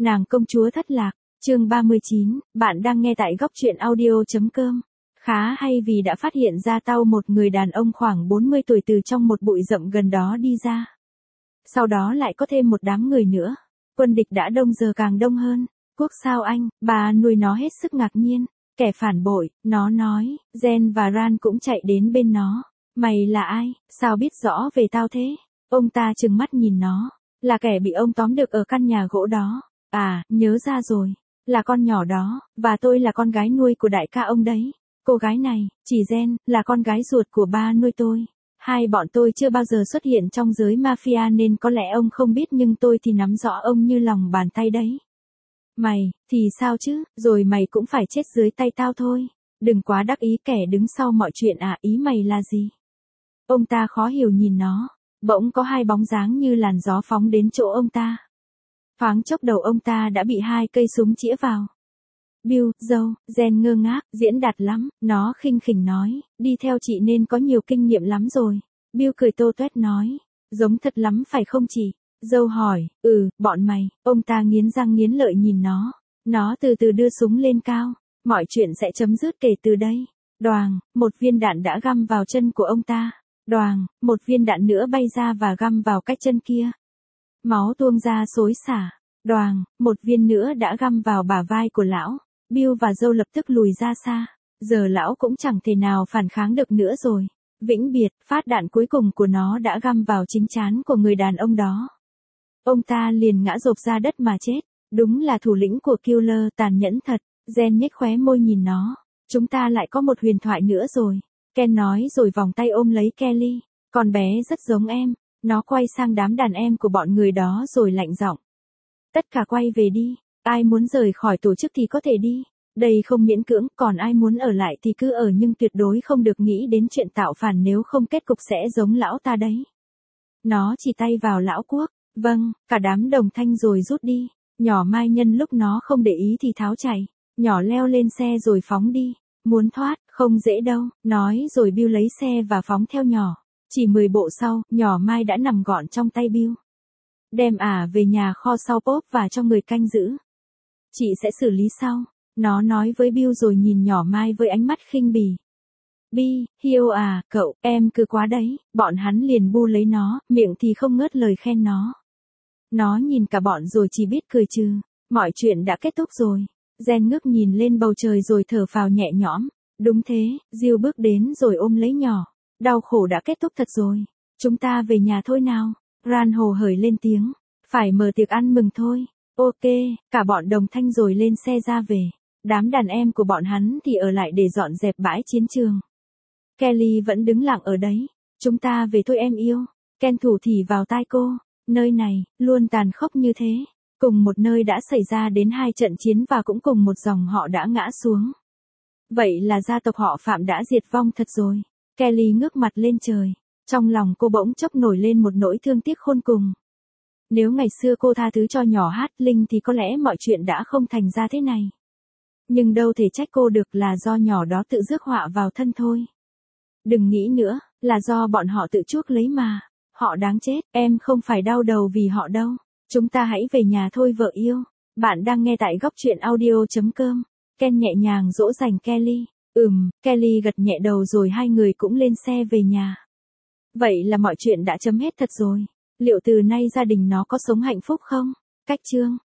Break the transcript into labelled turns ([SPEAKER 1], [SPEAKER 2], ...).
[SPEAKER 1] Nàng công chúa thất lạc, chương 39, bạn đang nghe tại góc truyện audio.com. Khá hay vì đã phát hiện ra tao một người đàn ông khoảng 40 tuổi từ trong một bụi rậm gần đó đi ra. Sau đó lại có thêm một đám người nữa. Quân địch đã đông giờ càng đông hơn. Quốc sao anh, bà nuôi nó hết sức ngạc nhiên. Kẻ phản bội, nó nói, Jen và Ran cũng chạy đến bên nó. Mày là ai, sao biết rõ về tao thế? Ông ta trừng mắt nhìn nó. Là kẻ bị ông tóm được ở căn nhà gỗ đó. À, nhớ ra rồi. Là con nhỏ đó, và tôi là con gái nuôi của đại ca ông đấy. Cô gái này, chỉ Jen, là con gái ruột của ba nuôi tôi. Hai bọn tôi chưa bao giờ xuất hiện trong giới mafia nên có lẽ ông không biết nhưng tôi thì nắm rõ ông như lòng bàn tay đấy. Mày, thì sao chứ, rồi mày cũng phải chết dưới tay tao thôi. Đừng quá đắc ý kẻ đứng sau mọi chuyện à, ý mày là gì? Ông ta khó hiểu nhìn nó, bỗng có hai bóng dáng như làn gió phóng đến chỗ ông ta. Thoáng chốc đầu ông ta đã bị hai cây súng chĩa vào. Bill, Joe, Jen ngơ ngác, diễn đạt lắm, nó khinh khỉnh nói, đi theo chị nên có nhiều kinh nghiệm lắm rồi. Bill cười tô toét nói, giống thật lắm phải không chị? Joe hỏi, bọn mày, ông ta nghiến răng nghiến lợi nhìn nó. Nó từ từ đưa súng lên cao, mọi chuyện sẽ chấm dứt kể từ đây. Đoàng, một viên đạn đã găm vào chân của ông ta. Đoàng, một viên đạn nữa bay ra và găm vào cái chân kia. Máu tuôn ra xối xả. Đoàng, một viên nữa đã găm vào bả vai của lão. Bill và Joe lập tức lùi ra xa. Giờ lão cũng chẳng thể nào phản kháng được nữa rồi. Vĩnh biệt, phát đạn cuối cùng của nó đã găm vào chính trán của người đàn ông đó. Ông ta liền ngã rộp ra đất mà chết. Đúng là thủ lĩnh của Killer tàn nhẫn thật. Jen nhếch khóe môi nhìn nó. Chúng ta lại có một huyền thoại nữa rồi. Ken nói rồi vòng tay ôm lấy Kelly. Con bé rất giống em. Nó quay sang đám đàn em của bọn người đó rồi lạnh giọng. Tất cả quay về đi. Ai muốn rời khỏi tổ chức thì có thể đi. Đây không miễn cưỡng, còn ai muốn ở lại thì cứ ở nhưng tuyệt đối không được nghĩ đến chuyện tạo phản nếu không kết cục sẽ giống lão ta đấy. Nó chỉ tay vào lão Quốc. Vâng, cả đám đồng thanh rồi rút đi. Nhỏ Mai nhân lúc nó không để ý thì tháo chạy. Nhỏ leo lên xe rồi phóng đi. Muốn thoát, không dễ đâu, nói rồi Bill lấy xe và phóng theo nhỏ. Chỉ 10 bộ sau, nhỏ Mai đã nằm gọn trong tay Bill. Đem về nhà kho sau Pop và cho người canh giữ. Chị sẽ xử lý sau. Nó nói với Bill rồi nhìn nhỏ Mai với ánh mắt khinh bỉ. Bi, Hiêu à, cậu, em cứ quá đấy. Bọn hắn liền bu lấy nó, miệng thì không ngớt lời khen nó. Nó nhìn cả bọn rồi chỉ biết cười trừ. Mọi chuyện đã kết thúc rồi. Jen ngước nhìn lên bầu trời rồi thở phào nhẹ nhõm. Đúng thế, Jill bước đến rồi ôm lấy nhỏ. Đau khổ đã kết thúc thật rồi. Chúng ta về nhà thôi nào. Ran hồ hởi lên tiếng. Phải mở tiệc ăn mừng thôi. Ok, cả bọn đồng thanh rồi lên xe ra về. Đám đàn em của bọn hắn thì ở lại để dọn dẹp bãi chiến trường. Kelly vẫn đứng lặng ở đấy. Chúng ta về thôi em yêu. Ken thủ thỉ vào tai cô. Nơi này, luôn tàn khốc như thế. Cùng một nơi đã xảy ra đến 2 trận chiến và cũng cùng một dòng họ đã ngã xuống. Vậy là gia tộc họ Phạm đã diệt vong thật rồi. Kelly ngước mặt lên trời. Trong lòng cô bỗng chốc nổi lên một nỗi thương tiếc khôn cùng. Nếu ngày xưa cô tha thứ cho nhỏ Hát Linh thì có lẽ mọi chuyện đã không thành ra thế này. Nhưng đâu thể trách cô được, là do nhỏ đó tự rước họa vào thân thôi. Đừng nghĩ nữa, là do bọn họ tự chuốc lấy mà. Họ đáng chết, em không phải đau đầu vì họ đâu. Chúng ta hãy về nhà thôi vợ yêu. Bạn đang nghe tại góc truyện audio.com. Ken nhẹ nhàng dỗ dành Kelly. Kelly gật nhẹ đầu rồi hai người cũng lên xe về nhà. Vậy là mọi chuyện đã chấm hết thật rồi. Liệu từ nay gia đình nó có sống hạnh phúc không? Cách chương